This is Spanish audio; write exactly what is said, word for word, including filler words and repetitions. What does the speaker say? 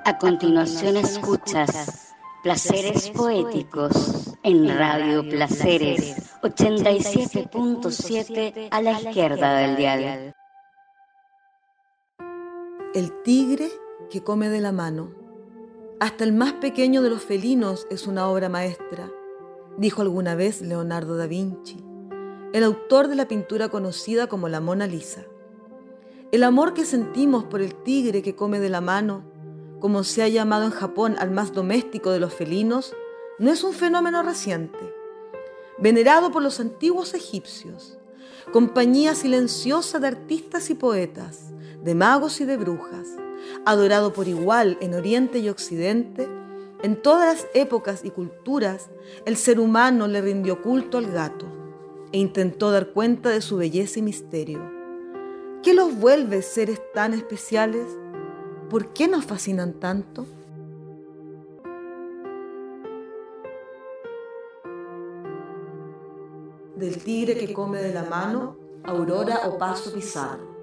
A continuación escuchas Placeres Poéticos en Radio Placeres ochenta y siete punto siete a la izquierda del dial. El tigre que come de la mano. Hasta el más pequeño de los felinos es una obra maestra, dijo alguna vez Leonardo da Vinci, el autor de la pintura conocida como la Mona Lisa. El amor que sentimos por el tigre que come de la mano, como se ha llamado en Japón al más doméstico de los felinos, no es un fenómeno reciente. Venerado por los antiguos egipcios, compañía silenciosa de artistas y poetas, de magos y de brujas, adorado por igual en Oriente y Occidente, en todas las épocas y culturas, el ser humano le rindió culto al gato e intentó dar cuenta de su belleza y misterio. ¿Qué los vuelve seres tan especiales? ¿Por qué nos fascinan tanto? Del tigre que come de la mano, Aurora Opazo Pizarro.